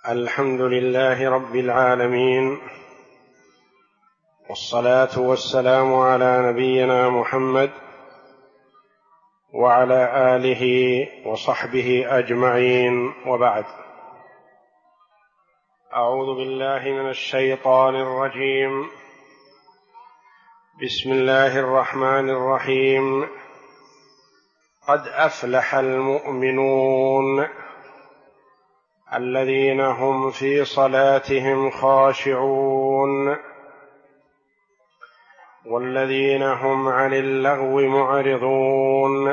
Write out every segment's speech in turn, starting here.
الحمد لله رب العالمين، والصلاة والسلام على نبينا محمد وعلى آله وصحبه أجمعين، وبعد. أعوذ بالله من الشيطان الرجيم. بسم الله الرحمن الرحيم. قد أفلح المؤمنون الذين هم في صلاتهم خاشعون والذين هم عن اللغو معرضون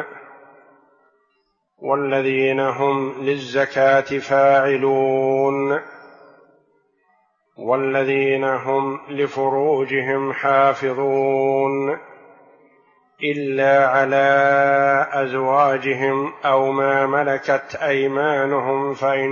والذين هم للزكاة فاعلون والذين هم لفروجهم حافظون إلا على أزواجهم أو ما ملكت أيمانهم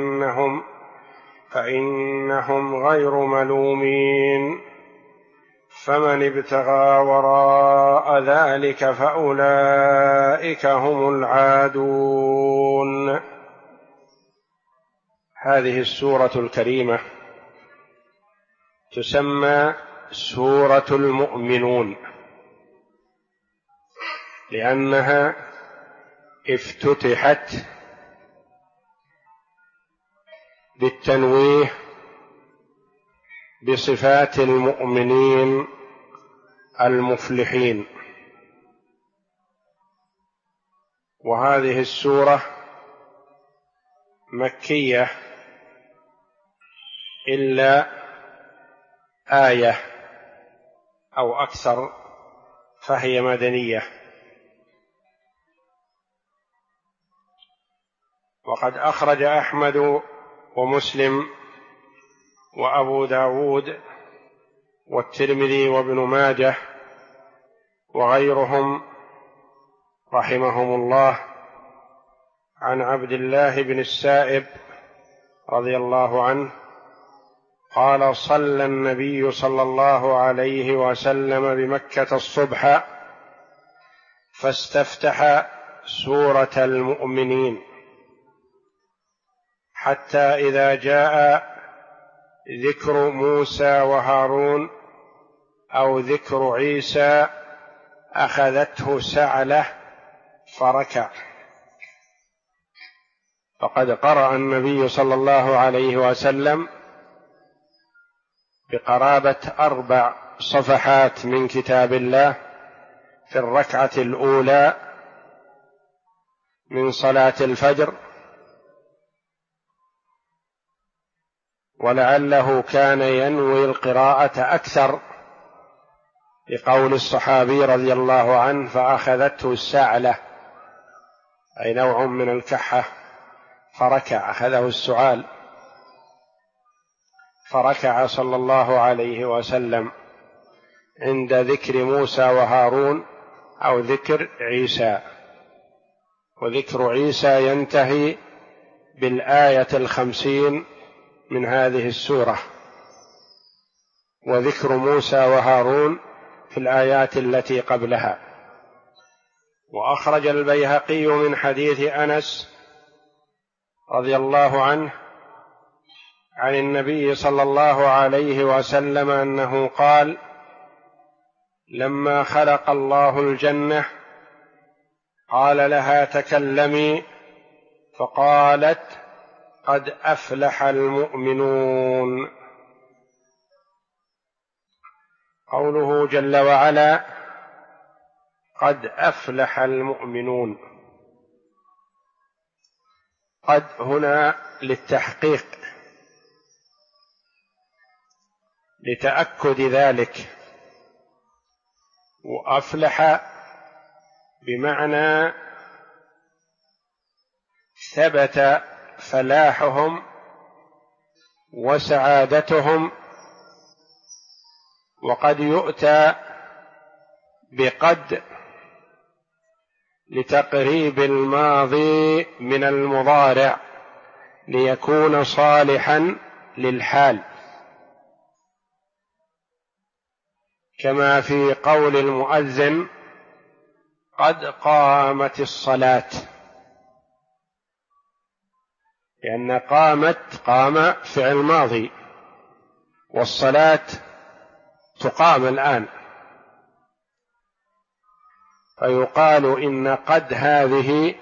فإنهم غير ملومين، فمن ابتغى وراء ذلك فأولئك هم العادون. هذه السورة الكريمة تسمى سورة المؤمنون، لأنها افتتحت بالتنويه بصفات المؤمنين المفلحين. وهذه السورة مكية إلا آية أو أكثر فهي مدنية. وقد أخرج أحمد ومسلم وأبو داود والترمذي وابن ماجه وغيرهم رحمهم الله عن عبد الله بن السائب رضي الله عنه قال: صلى النبي صلى الله عليه وسلم بمكة الصبح فاستفتح سورة المؤمنين، حتى إذا جاء ذكر موسى وهارون أو ذكر عيسى أخذته سعلة فركع. فقد قرأ النبي صلى الله عليه وسلم بقرابة 4 صفحات من كتاب الله في الركعة الأولى من صلاة الفجر، ولعله كان ينوي القراءة أكثر لقول الصحابي رضي الله عنه: فأخذته السعلة، أي نوع من الكحة، فركع، أخذه السعال، فركع صلى الله عليه وسلم عند ذكر موسى وهارون أو ذكر عيسى. وذكر عيسى ينتهي بالآية 50 من هذه السورة، وذكر موسى وهارون في الآيات التي قبلها. وأخرج البيهقي من حديث أنس رضي الله عنه عن النبي صلى الله عليه وسلم أنه قال: لما خلق الله الجنة قال لها: تكلمي، فقالت: قد أفلح المؤمنون. قوله جل وعلا: قد أفلح المؤمنون، قد هنا للتحقيق لتأكد ذلك، وأفلح بمعنى ثبت فلاحهم وسعادتهم. وقد يؤتى بقد لتقريب الماضي من المضارع ليكون صالحا للحال، كما في قول المؤذن: قد قامت الصلاة، لأن قامت قام فعل ماضي، والصلاة تقام الآن، فيقال إن قد هذه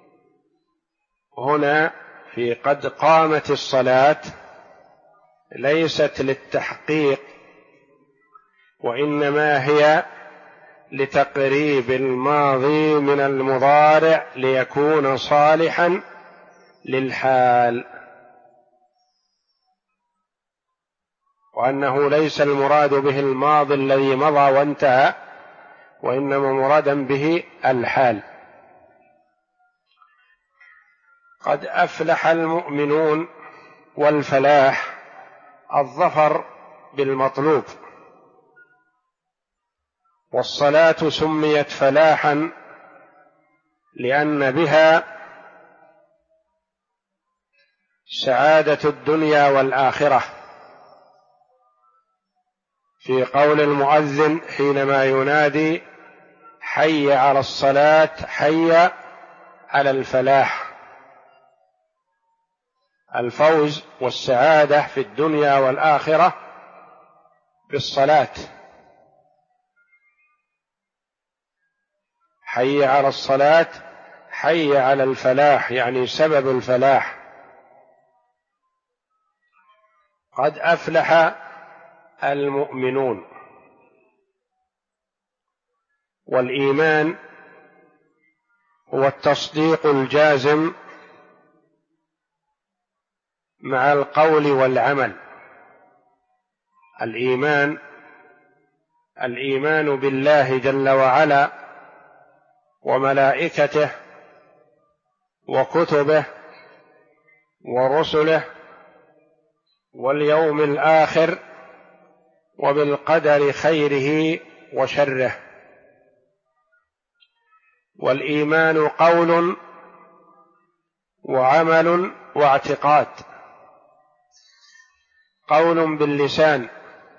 هنا في قد قامت الصلاة ليست للتحقيق، وإنما هي لتقريب الماضي من المضارع ليكون صالحا للحال، وأنه ليس المراد به الماضي الذي مضى وانتهى، وإنما مرادا به الحال. قد أفلح المؤمنون، والفلاح الظفر بالمطلوب، والصلاة سميت فلاحا لأن بها سعادة الدنيا والآخرة، في قول المؤذن حينما ينادي: حي على الصلاة، حي على الفلاح، الفوز والسعادة في الدنيا والآخرة بالصلاة. حي على الصلاة، حي على الفلاح، يعني سبب الفلاح. قد أفلح المؤمنون. والإيمان هو التصديق الجازم مع القول والعمل. الإيمان بالله جل وعلا وملائكته وكتبه ورسله واليوم الآخر وبالقدر خيره وشره. والإيمان قول وعمل واعتقاد. قول باللسان،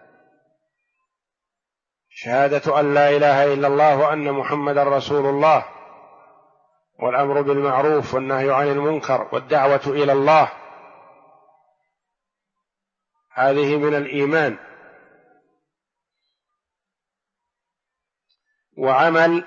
شهادة أن لا إله إلا الله وأن محمدا رسول الله، والأمر بالمعروف والنهي عن المنكر والدعوة إلى الله، هذه من الإيمان. وعمل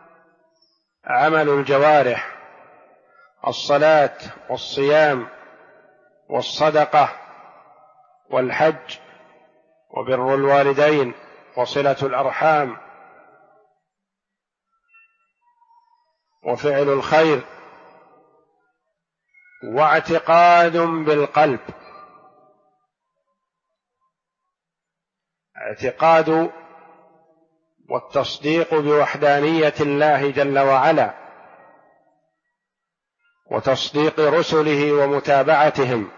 الجوارح، الصلاة والصيام والصدقة والحج وبر الوالدين وصلة الأرحام وفعل الخير. واعتقاد بالقلب، اعتقاد والتصديق بوحدانية الله جل وعلا، وتصديق رسله ومتابعتهم،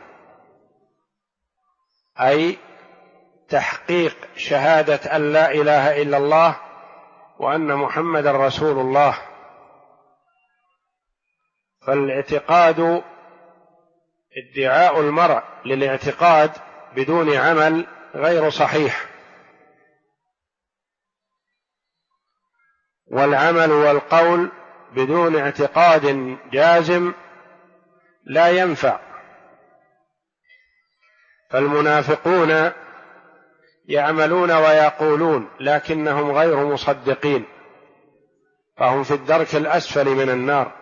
أي تحقيق شهادة أن لا إله إلا الله وأن محمدا رسول الله. فالاعتقاد ادعاء المرء للاعتقاد بدون عمل غير صحيح، والعمل والقول بدون اعتقاد جازم لا ينفع. فالمنافقون يعملون ويقولون لكنهم غير مصدقين، فهم في الدرك الأسفل من النار.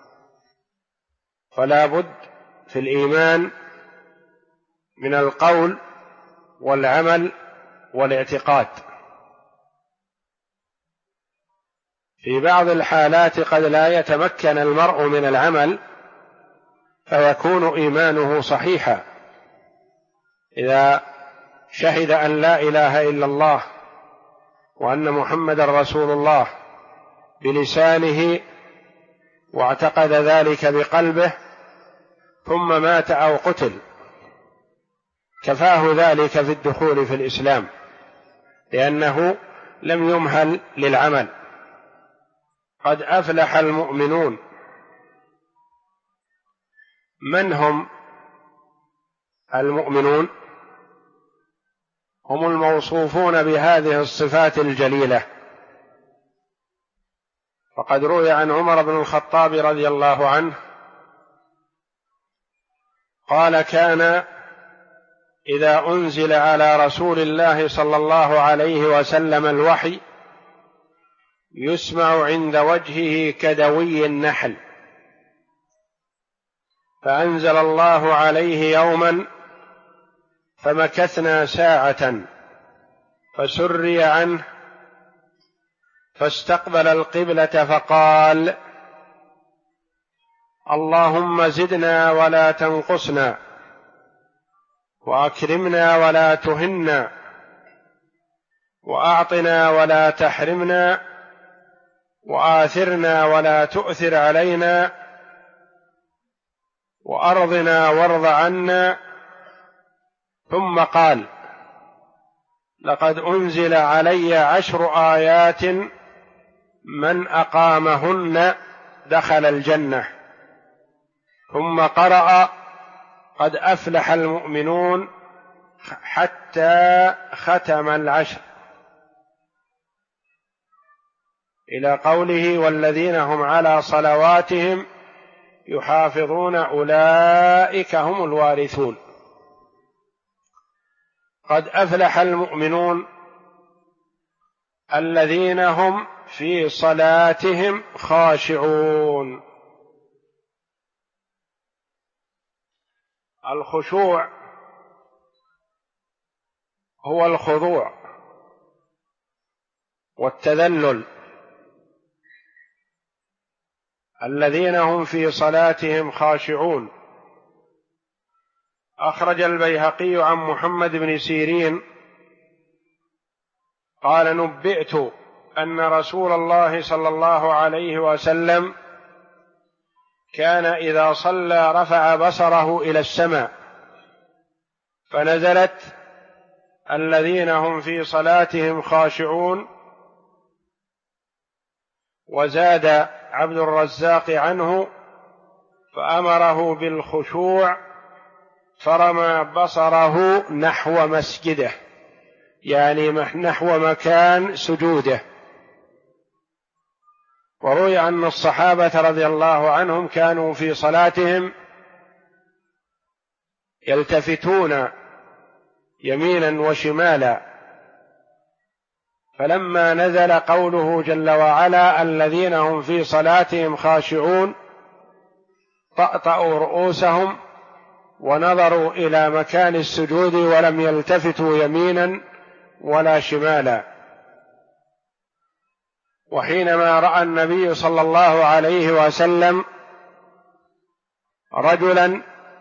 فلا بد في الإيمان من القول والعمل والاعتقاد. في بعض الحالات قد لا يتمكن المرء من العمل فيكون إيمانه صحيحا، إذا شهد أن لا إله إلا الله وأن محمدا رسول الله بلسانه واعتقد ذلك بقلبه ثم مات أو قتل، كفاه ذلك في الدخول في الإسلام، لأنه لم يمهل للعمل. قد أفلح المؤمنون. من هم المؤمنون؟ هم الموصوفون بهذه الصفات الجليلة. فقد روي عن عمر بن الخطاب رضي الله عنه قال: كان إذا أنزل على رسول الله صلى الله عليه وسلم الوحي يسمع عند وجهه كدوي النحل، فأنزل الله عليه يوما فمكثنا ساعة فسري عنه فاستقبل القبلة فقال: اللهم زدنا ولا تنقصنا، وأكرمنا ولا تهنا، وأعطنا ولا تحرمنا، وآثرنا ولا تؤثر علينا، وأرضنا وارض عنا. ثم قال: لقد أنزل علي 10 آيات من أقامهن دخل الجنة. ثم قرأ: قد أفلح المؤمنون، حتى ختم 10 إلى قوله: والذين هم على صلواتهم يحافظون أولئك هم الوارثون. قد أفلح المؤمنون الذين هم في صلاتهم خاشعون. الخشوع هو الخضوع والتذلل. الذين هم في صلاتهم خاشعون. أخرج البيهقي عن محمد بن سيرين قال: نبئت أن رسول الله صلى الله عليه وسلم كان إذا صلى رفع بصره إلى السماء، فنزلت: الذين هم في صلاتهم خاشعون. وزاد عبد الرزاق عنه: فأمره بالخشوع فرمى بصره نحو مسجده، يعني نحو مكان سجوده. وروي أن الصحابة رضي الله عنهم كانوا في صلاتهم يلتفتون يمينا وشمالا، فلما نزل قوله جل وعلا: الذين هم في صلاتهم خاشعون، طأطأوا رؤوسهم ونظروا إلى مكان السجود ولم يلتفتوا يمينا ولا شمالا. وحينما رأى النبي صلى الله عليه وسلم رجلا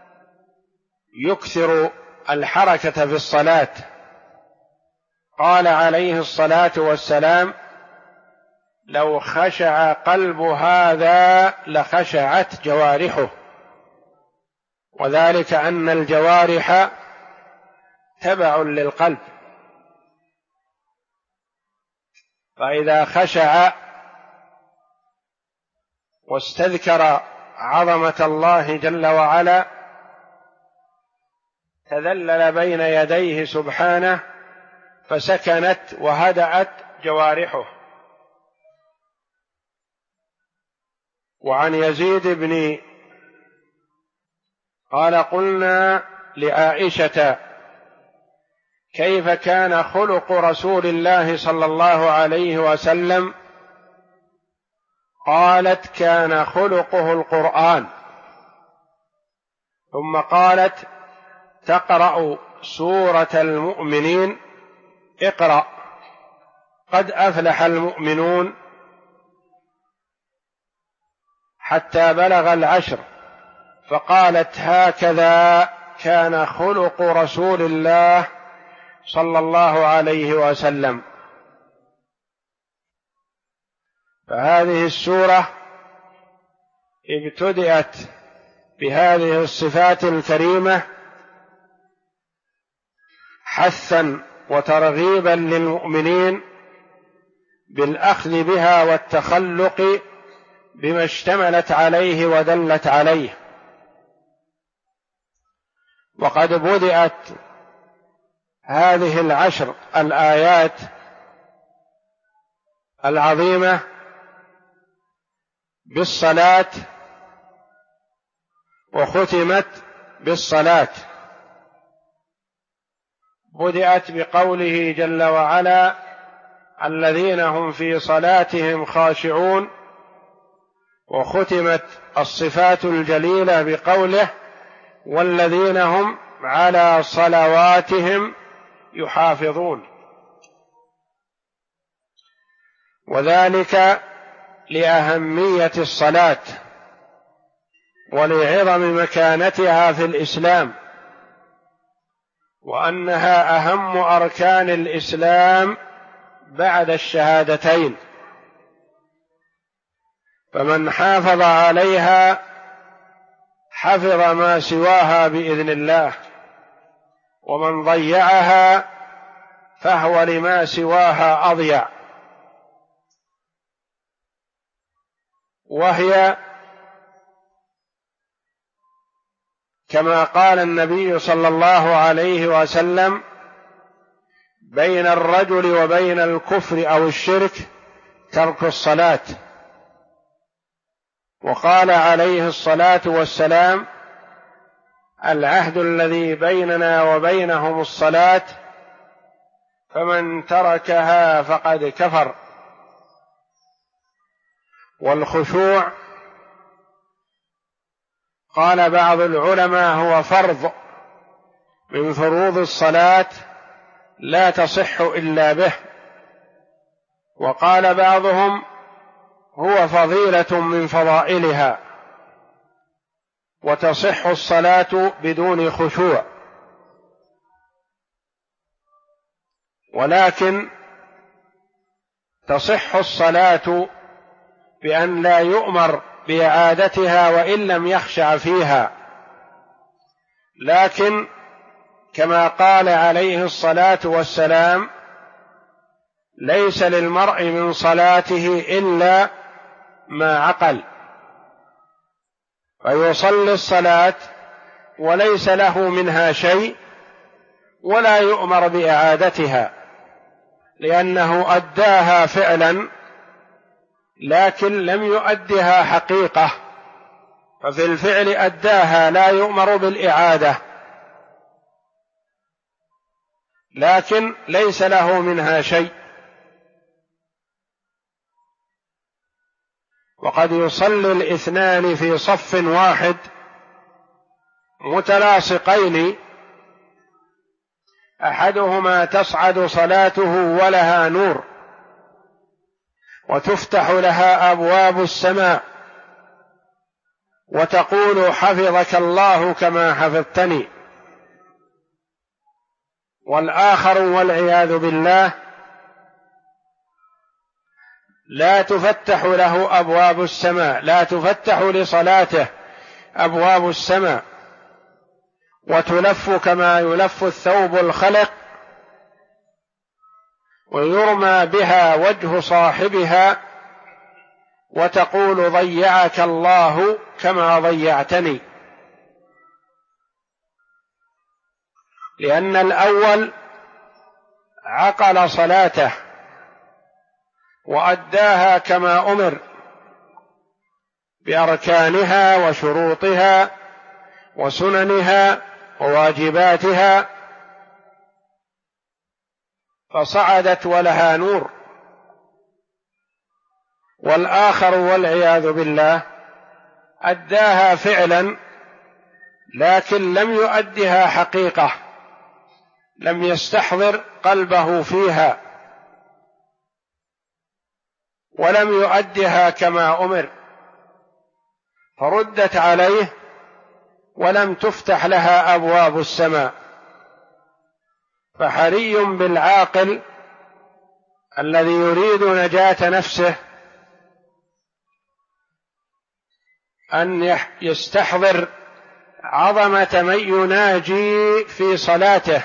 يكثر الحركة في الصلاة، قال عليه الصلاة والسلام: لو خشع قلب هذا لخشعت جوارحه. وذلك أن الجوارح تبع للقلب، فإذا خشع واستذكر عظمة الله جل وعلا تذلل بين يديه سبحانه، فسكنت وهدأت جوارحه. وعن يزيد بن قال: قلنا لعائشة: كيف كان خلق رسول الله صلى الله عليه وسلم؟ قالت: كان خلقه القرآن. ثم قالت: تقرأ سورة المؤمنين، اقرأ قد أفلح المؤمنون، حتى بلغ 10، فقالت: هكذا كان خلق رسول الله صلى الله عليه وسلم. فهذه السورة ابتدأت بهذه الصفات الكريمة حثا وترغيبا للمؤمنين بالأخذ بها والتخلق بما اشتملت عليه ودلت عليه. وقد بدأت هذه 10 الآيات العظيمة بالصلاة، وختمت بالصلاة. بدأت بقوله جل وعلا: الذين هم في صلاتهم خاشعون، وختمت الصفات الجليلة بقوله: والذين هم على صلواتهم يحافظون. وذلك لأهمية الصلاة ولعظم مكانتها في الإسلام، وأنها أهم أركان الإسلام بعد الشهادتين، فمن حافظ عليها حفظ ما سواها بإذن الله، ومن ضيعها فهو لما سواها أضيع. وهي كما قال النبي صلى الله عليه وسلم: بين الرجل وبين الكفر أو الشرك ترك الصلاة. وقال عليه الصلاة والسلام: العهد الذي بيننا وبينهم الصلاة، فمن تركها فقد كفر. والخشوع قال بعض العلماء هو فرض من فروض الصلاة لا تصح إلا به، وقال بعضهم هو فضيلة من فضائلها، وتصح الصلاة بدون خشوع. ولكن تصح الصلاة بأن لا يؤمر بإعادتها وإن لم يخشع فيها، لكن كما قال عليه الصلاة والسلام: ليس للمرء من صلاته إلا ما عقل، فيصلي الصلاة وليس له منها شيء ولا يؤمر بإعادتها، لأنه أداها فعلا لكن لم يؤدها حقيقة، ففي الفعل أداها لا يؤمر بالإعادة، لكن ليس له منها شيء. وقد يصلي الاثنان في صف واحد متلاصقين، أحدهما تصعد صلاته ولها نور وتفتح لها أبواب السماء وتقول: حفظك الله كما حفظتني. والآخر والعياذ بالله لا تفتح له أبواب السماء، لا تفتح لصلاته أبواب السماء، وتلف كما يلف الثوب الخلق، ويرمى بها وجه صاحبها، وتقول: ضيعك الله كما ضيعتني. لأن الأول عقل صلاته وأداها كما أمر بأركانها وشروطها وسننها وواجباتها، فصعدت ولها نور. والآخر والعياذ بالله أداها فعلا لكن لم يؤدها حقيقة، لم يستحضر قلبه فيها ولم يؤدها كما أمر، فردت عليه ولم تفتح لها أبواب السماء. فحري بالعاقل الذي يريد نجاة نفسه أن يستحضر عظمة من يناجي في صلاته.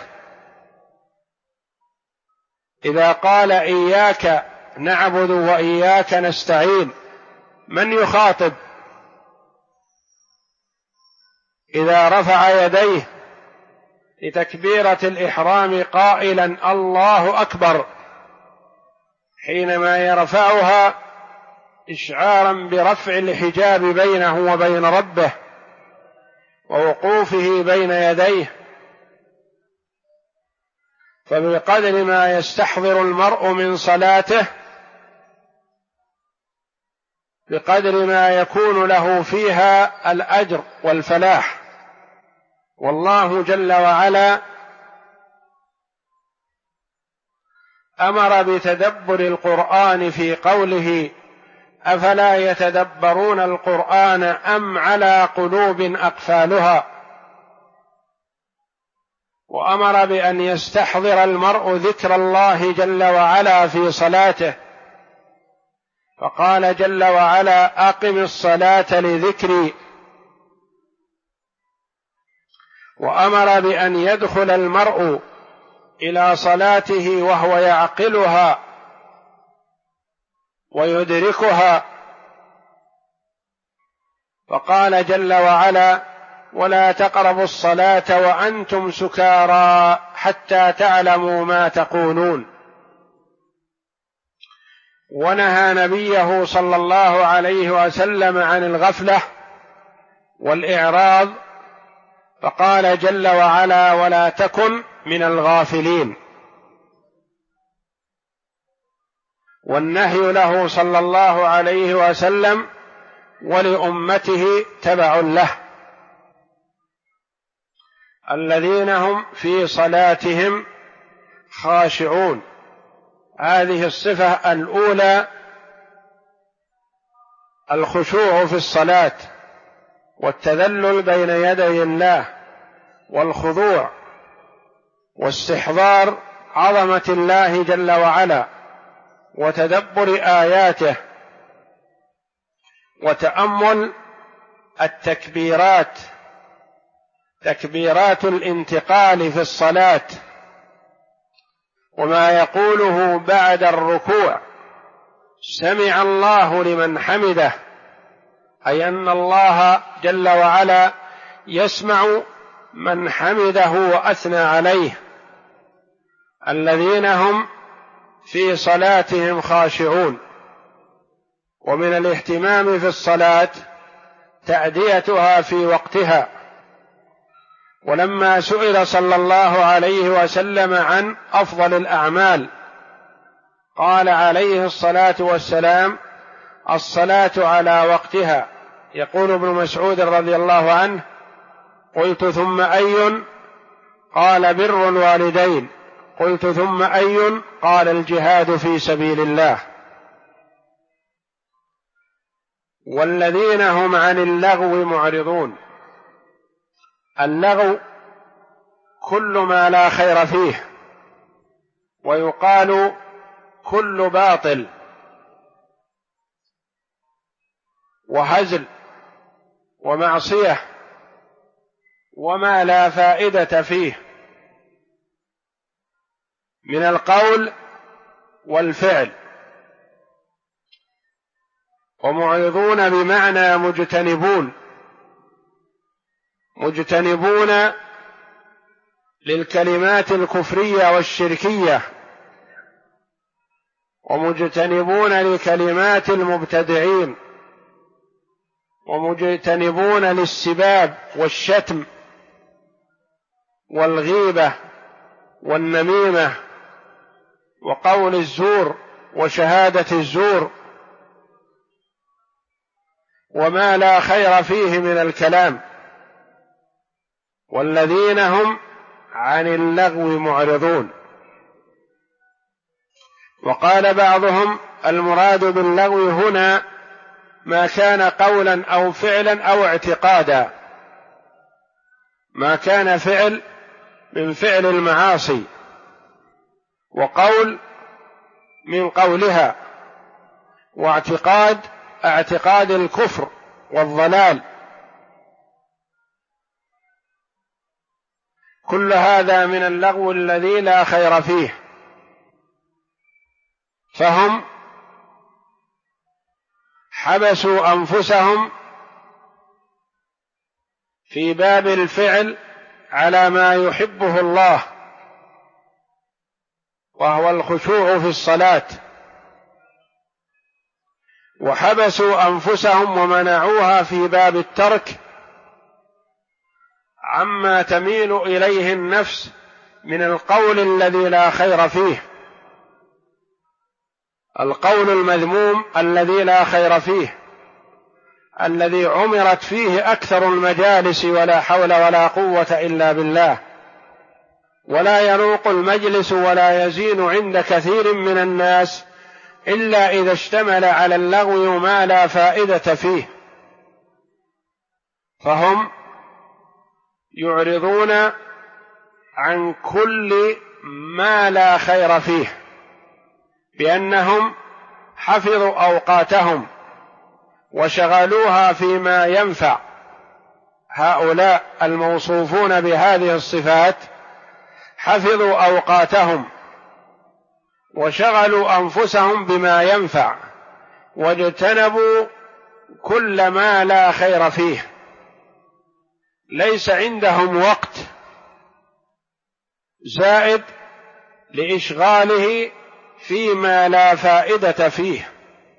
إذا قال: إياك نعبد وإياك نستعين، من يخاطب؟ إذا رفع يديه لتكبيرة الإحرام قائلا: الله أكبر، حينما يرفعها إشعارا برفع الحجاب بينه وبين ربه، ووقوفه بين يديه، فبقدر ما يستحضر المرء من صلاته بقدر ما يكون له فيها الأجر والفلاح. والله جل وعلا أمر بتدبر القرآن في قوله: أفلا يتدبرون القرآن أم على قلوب أقفالها، وأمر بأن يستحضر المرء ذكر الله جل وعلا في صلاته، فقال جل وعلا: أقم الصلاة لذكري. وأمر بأن يدخل المرء إلى صلاته وهو يعقلها ويدركها، فقال جل وعلا: ولا تقربوا الصلاة وأنتم سكارى حتى تعلموا ما تقولون. ونهى نبيه صلى الله عليه وسلم عن الغفلة والإعراض، فقال جل وعلا: ولا تكن من الغافلين. والنهي له صلى الله عليه وسلم ولأمته تبع له، الذين هم في صلاتهم خاشعون. هذه الصفة الأولى الخشوع في الصلاة والتذلل بين يدي الله والخضوع واستحضار عظمة الله جل وعلا وتدبر آياته وتأمل التكبيرات، تكبيرات الانتقال في الصلاة، وما يقوله بعد الركوع: سمع الله لمن حمده، أي أن الله جل وعلا يسمع من حمده وأثنى عليه، الذين هم في صلاتهم خاشعون. ومن الاهتمام في الصلاة تأديتها في وقتها. ولما سئل صلى الله عليه وسلم عن أفضل الأعمال قال عليه الصلاة والسلام: الصلاة على وقتها. يقول ابن مسعود رضي الله عنه: قلت ثم أي؟ قال: بر الوالدين. قلت ثم أي؟ قال: الجهاد في سبيل الله. والذين هم عن اللغو معرضون. اللغو كل ما لا خير فيه، ويقال كل باطل وهزل ومعصية وما لا فائدة فيه من القول والفعل. ومعرضون بمعنى مجتنبون، مجتنبون للكلمات الكفرية والشركية، ومجتنبون لكلمات المبتدعين، ومجتنبون للسباب والشتم والغيبة والنميمة وقول الزور وشهادة الزور وما لا خير فيه من الكلام. والذين هم عن اللغو معرضون. وقال بعضهم: المراد باللغو هنا ما كان قولا أو فعلا أو اعتقادا، ما كان فعل من فعل المعاصي، وقول من قولها، واعتقاد اعتقاد الكفر والضلال. كل هذا من اللغو الذي لا خير فيه. فهم حبسوا أنفسهم في باب الفعل على ما يحبه الله، وهو الخشوع في الصلاة، وحبسوا أنفسهم ومنعوها في باب الترك عما تميل إليه النفس من القول الذي لا خير فيه، القول المذموم الذي لا خير فيه، الذي عمرت فيه أكثر المجالس ولا حول ولا قوة إلا بالله، ولا يروق المجلس ولا يزين عند كثير من الناس إلا إذا اشتمل على اللغو ما لا فائدة فيه، فهم يعرضون عن كل ما لا خير فيه بأنهم حفظوا أوقاتهم وشغلوها فيما ينفع. هؤلاء الموصوفون بهذه الصفات حفظوا أوقاتهم وشغلوا أنفسهم بما ينفع واجتنبوا كل ما لا خير فيه، ليس عندهم وقت زائد لإشغاله فيما لا فائدة فيه.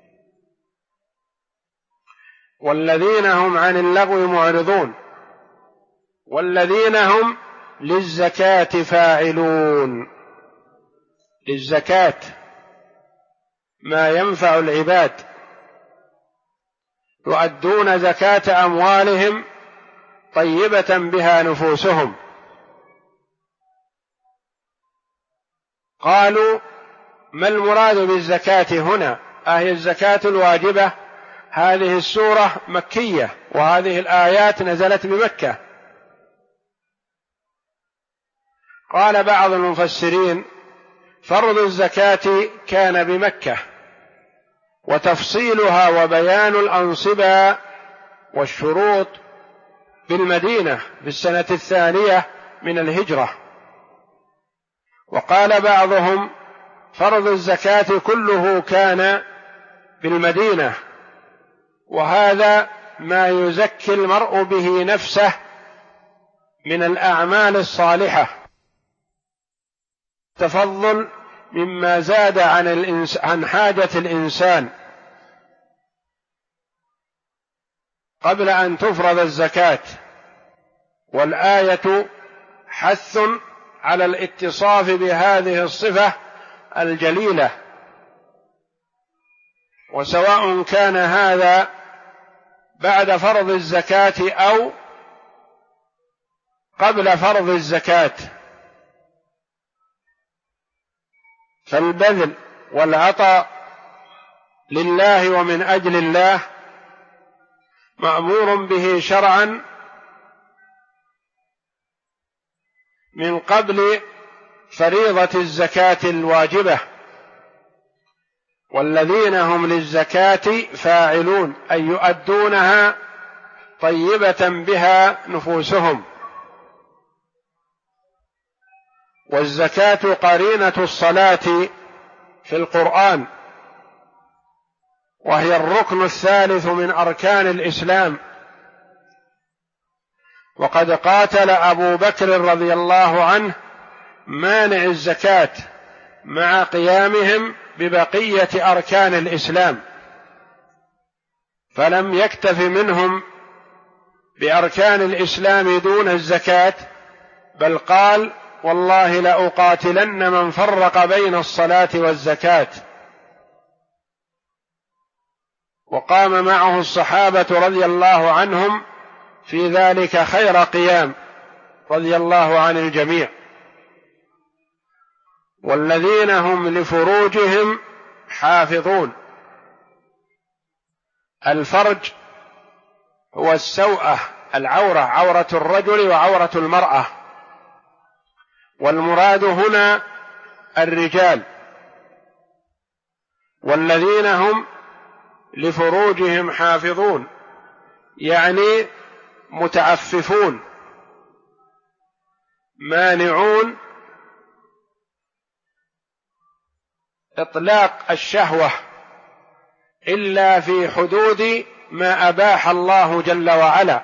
والذين هم عن اللغو معرضون والذين هم للزكاة فاعلون. للزكاة ما ينفع العباد، يؤدون زكاة أموالهم طيبة بها نفوسهم. قالوا ما المراد بالزكاة هنا؟ أهي الزكاة الواجبة؟ هذه السورة مكية وهذه الآيات نزلت بمكة. قال بعض المفسرين فرض الزكاة كان بمكة، وتفصيلها وبيان الأنصبة والشروط بالمدينة في السنة 2 من الهجرة. وقال بعضهم فرض الزكاة كله كان بالمدينة، وهذا ما يزكي المرء به نفسه من الأعمال الصالحة، تفضل مما زاد عن حاجة الإنسان قبل أن تفرض الزكاة. والآية حث على الاتصاف بهذه الصفة الجليلة، وسواء كان هذا بعد فرض الزكاة أو قبل فرض الزكاة، فالبذل والعطاء لله ومن أجل الله مأمور به شرعا من قبل فريضة الزكاة الواجبة. والذين هم للزكاة فاعلون أي يؤدونها طيبة بها نفوسهم. والزكاة قرينة الصلاة في القرآن، وهي الركن الثالث من أركان الإسلام. وقد قاتل أبو بكر رضي الله عنه مانع الزكاة مع قيامهم ببقية أركان الإسلام، فلم يكتف منهم بأركان الإسلام دون الزكاة، بل قال والله لأقاتلن من فرق بين الصلاة والزكاة. وقام معه الصحابة رضي الله عنهم في ذلك خير قيام رضي الله عن الجميع. والذين هم لفروجهم حافظون. الفرج هو السوءة، العورة، عورة الرجل وعورة المرأة، والمراد هنا الرجال. والذين هم لفروجهم حافظون يعني متعففون مانعون إطلاق الشهوة إلا في حدود ما أباح الله جل وعلا،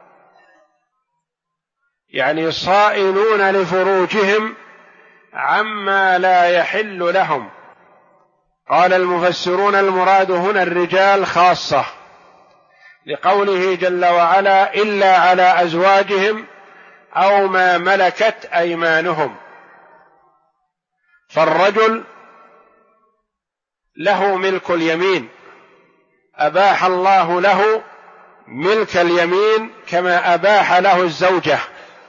يعني صائنون لفروجهم عما لا يحل لهم. قال المفسرون المراد هنا الرجال خاصة، لقوله جل وعلا إلا على أزواجهم أو ما ملكت أيمانهم. فالرجل له ملك اليمين، أباح الله له ملك اليمين كما أباح له الزوجة،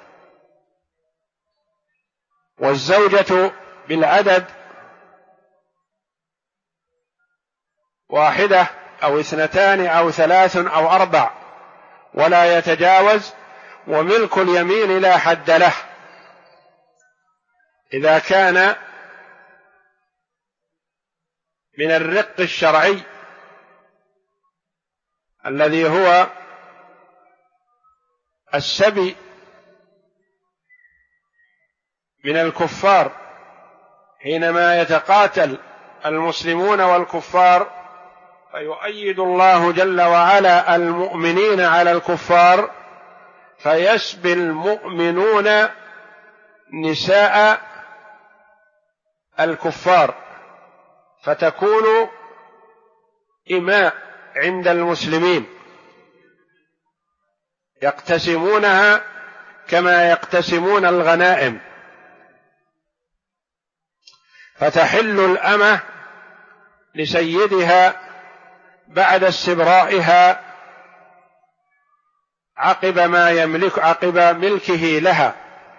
والزوجة بالعدد واحدة أو اثنتان أو ثلاث أو أربع ولا يتجاوز، وملك اليمين لا حد له إذا كان من الرق الشرعي الذي هو السبي من الكفار. حينما يتقاتل المسلمون والكفار فيؤيد الله جل وعلا المؤمنين على الكفار، فيسبي المؤمنون نساء الكفار، فتكون إماء عند المسلمين يقتسمونها كما يقتسمون الغنائم، فتحل الأمة لسيدها بعد استبرائها عقب ملكه لها.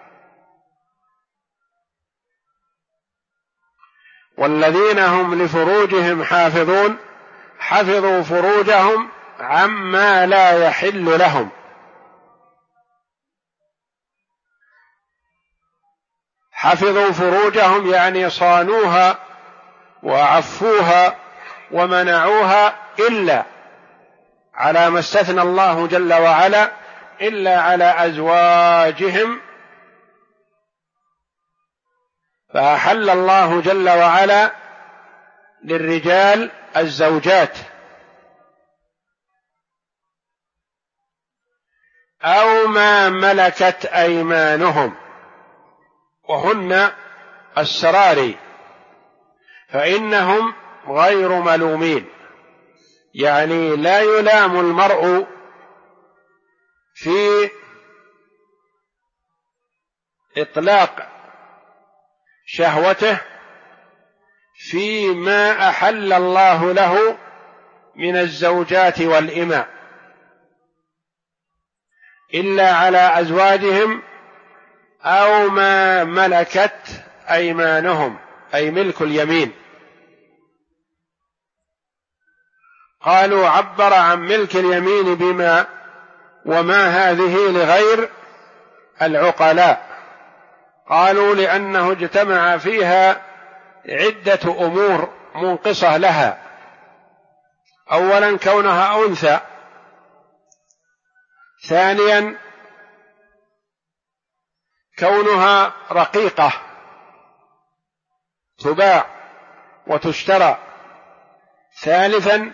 والذين هم لفروجهم حافظون حفظوا فروجهم عما لا يحل لهم. حفظوا فروجهم يعني صانوها وعفوها ومنعوها إلا على ما استثنى الله جل وعلا، إلا على أزواجهم، فأحل الله جل وعلا للرجال الزوجات أو ما ملكت أيمانهم، وهن السراري، فإنهم غير ملومين، يعني لا يلام المرء في إطلاق شهوته فيما أحل الله له من الزوجات والإماء، إلا على أزواجهم أو ما ملكت أيمانهم أي ملك اليمين. قالوا عبر عن ملك اليمين بما وما هذه لغير العقلاء، قالوا لأنه اجتمع فيها عدة أمور منقصة لها. أولا كونها أنثى، ثانيا كونها رقيقة تباع وتشترى، ثالثا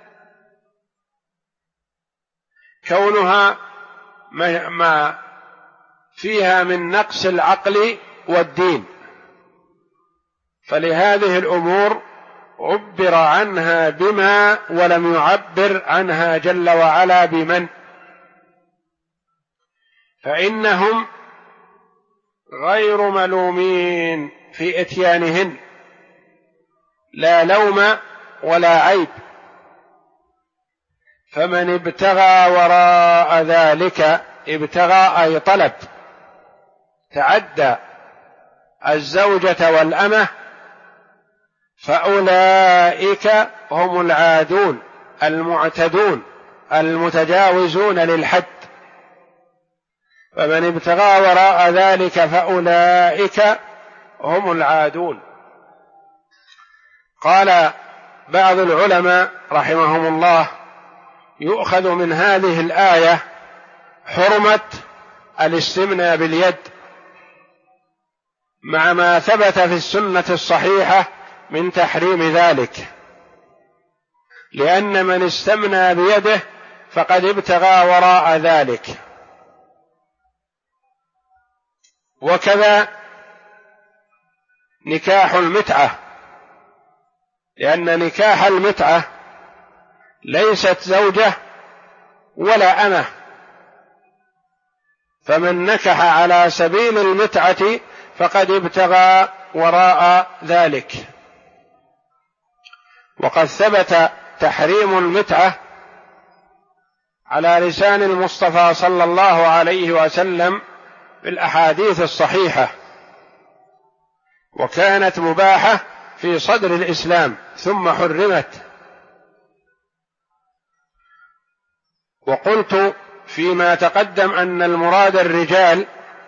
كونها ما فيها من نقص العقل والدين، فلهذه الأمور عبر عنها بما ولم يعبر عنها جل وعلا بمن، فإنهم غير ملومين في إتيانهن، لا لوم ولا عيب. فمن ابتغى وراء ذلك، ابتغى أي طلب، تعدى الزوجة والأمة، فأولئك هم العادون المعتدون المتجاوزون للحد. فمن ابتغى وراء ذلك فأولئك هم العادون. قال بعض العلماء رحمهم الله: يؤخذ من هذه الآية حرمة الاستمناء باليد، مع ما ثبت في السنة الصحيحة من تحريم ذلك، لأن من استمنى بيده فقد ابتغى وراء ذلك. وكذا نكاح المتعة، لأن نكاح المتعة ليست زوجة ولا أمة، فمن نكح على سبيل المتعة فقد ابتغى وراء ذلك. وقد ثبت تحريم المتعة على لسان المصطفى صلى الله عليه وسلم في الأحاديث الصحيحة، وكانت مباحة في صدر الإسلام ثم حرمت. وقلت فيما تقدم أن المراد الرجال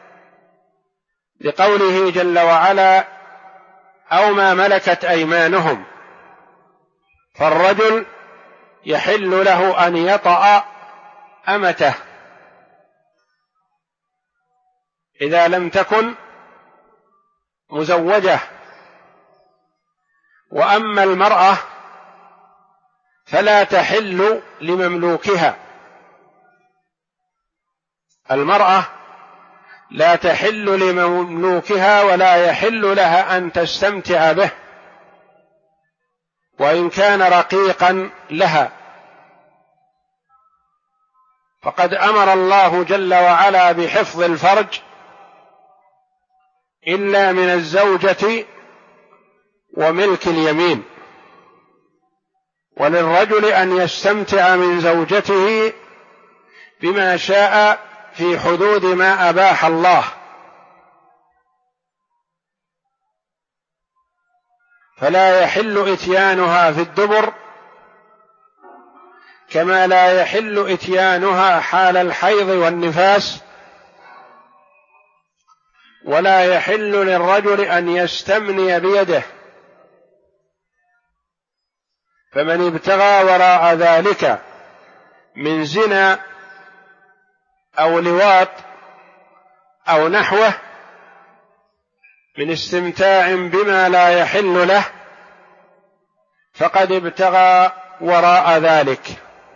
لقوله جل وعلا أو ما ملكت أيمانهم، فالرجل يحل له أن يطأ أمته إذا لم تكن مزوجة، وأما المرأة فلا تحل لمملوكها. المرأة لا تحل لمملوكها ولا يحل لها أن تستمتع به وإن كان رقيقا لها، فقد أمر الله جل وعلا بحفظ الفرج إلا من الزوجة وملك اليمين، وللرجل أن يستمتع من زوجته بما شاء في حدود ما أباح الله، فلا يحل إتيانها في الدبر كما لا يحل إتيانها حال الحيض والنفاس، ولا يحل للرجل أن يستمني بيده. فمن ابتغى وراء ذلك من زنا أو لواط أو نحوه من استمتاع بما لا يحل له فقد ابتغى وراء ذلك،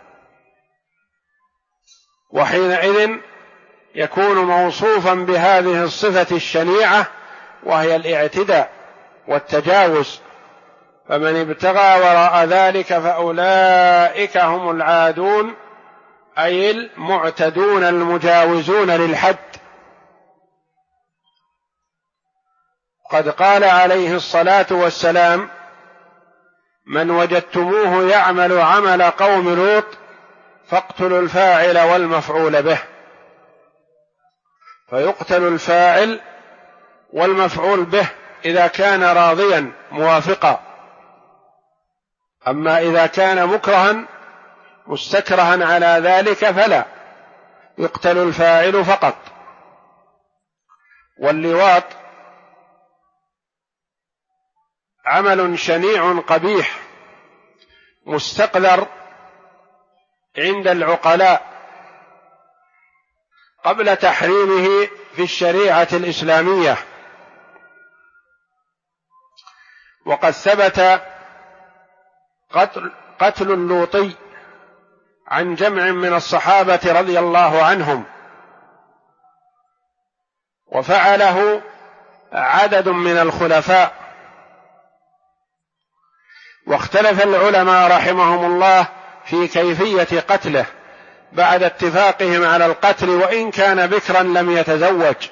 وحينئذ يكون موصوفا بهذه الصفة الشنيعة وهي الاعتداء والتجاوز. فمن ابتغى وراء ذلك فأولئك هم العادون، أي المعتدون المجاوزون للحد. قد قال عليه الصلاة والسلام: من وجدتموه يعمل عمل قوم لوط فاقتلوا الفاعل والمفعول به. فيقتل الفاعل والمفعول به إذا كان راضيا موافقا، أما إذا كان مكرها مستكرها على ذلك فلا، يقتل الفاعل فقط. واللواط عمل شنيع قبيح مستقذر عند العقلاء قبل تحريمه في الشريعة الإسلامية. وقد ثبت قتل اللوطي عن جمع من الصحابة رضي الله عنهم، وفعله عدد من الخلفاء، واختلف العلماء رحمهم الله في كيفية قتله بعد اتفاقهم على القتل وإن كان بكرا لم يتزوج.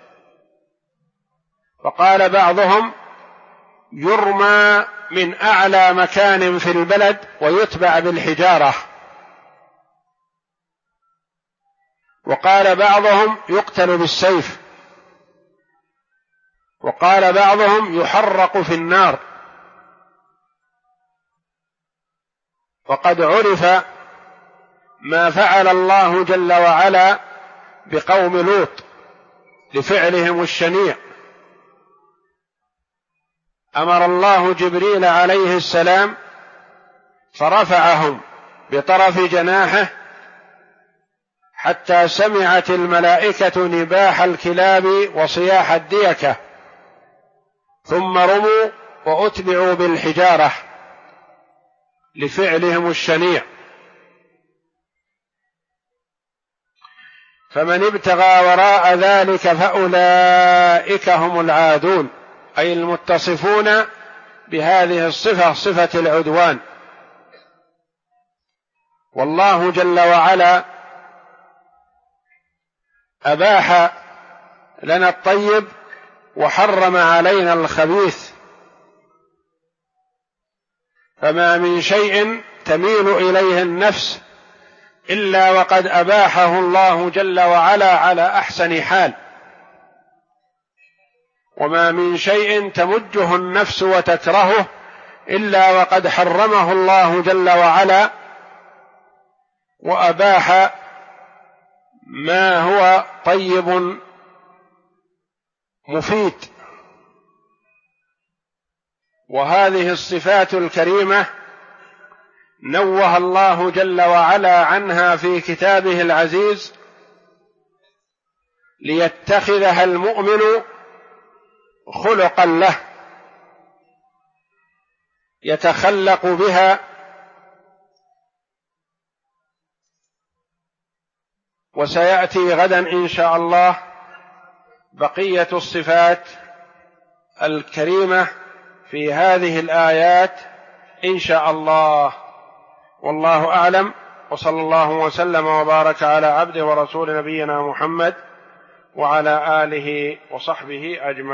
فقال بعضهم: يرمى من أعلى مكان في البلد ويتبع بالحجارة. وقال بعضهم: يقتل بالسيف. وقال بعضهم: يحرق في النار. وقد عرف ما فعل الله جل وعلا بقوم لوط لفعلهم الشنيع. أمر الله جبريل عليه السلام فرفعهم بطرف جناحه حتى سمعت الملائكة نباح الكلاب وصياح الديكة، ثم رموا وأتبعوا بالحجارة لفعلهم الشنيع. فمن ابتغى وراء ذلك فأولئك هم العادون، أي المتصفون بهذه الصفة، صفة العدوان. والله جل وعلا أباح لنا الطيب وحرم علينا الخبيث، فما من شيء تميل إليه النفس إلا وقد أباحه الله جل وعلا على أحسن حال، وما من شيء تمجه النفس وتكرهه إلا وقد حرمه الله جل وعلا وأباح ما هو طيب مفيد. وهذه الصفات الكريمة نوه الله جل وعلا عنها في كتابه العزيز ليتخذها المؤمن خلقا له يتخلق بها، وسيأتي غدا إن شاء الله بقية الصفات الكريمة في هذه الآيات إن شاء الله. والله أعلم، وصلى الله وسلم وبارك على عبده ورسول نبينا محمد وعلى آله وصحبه أجمعين.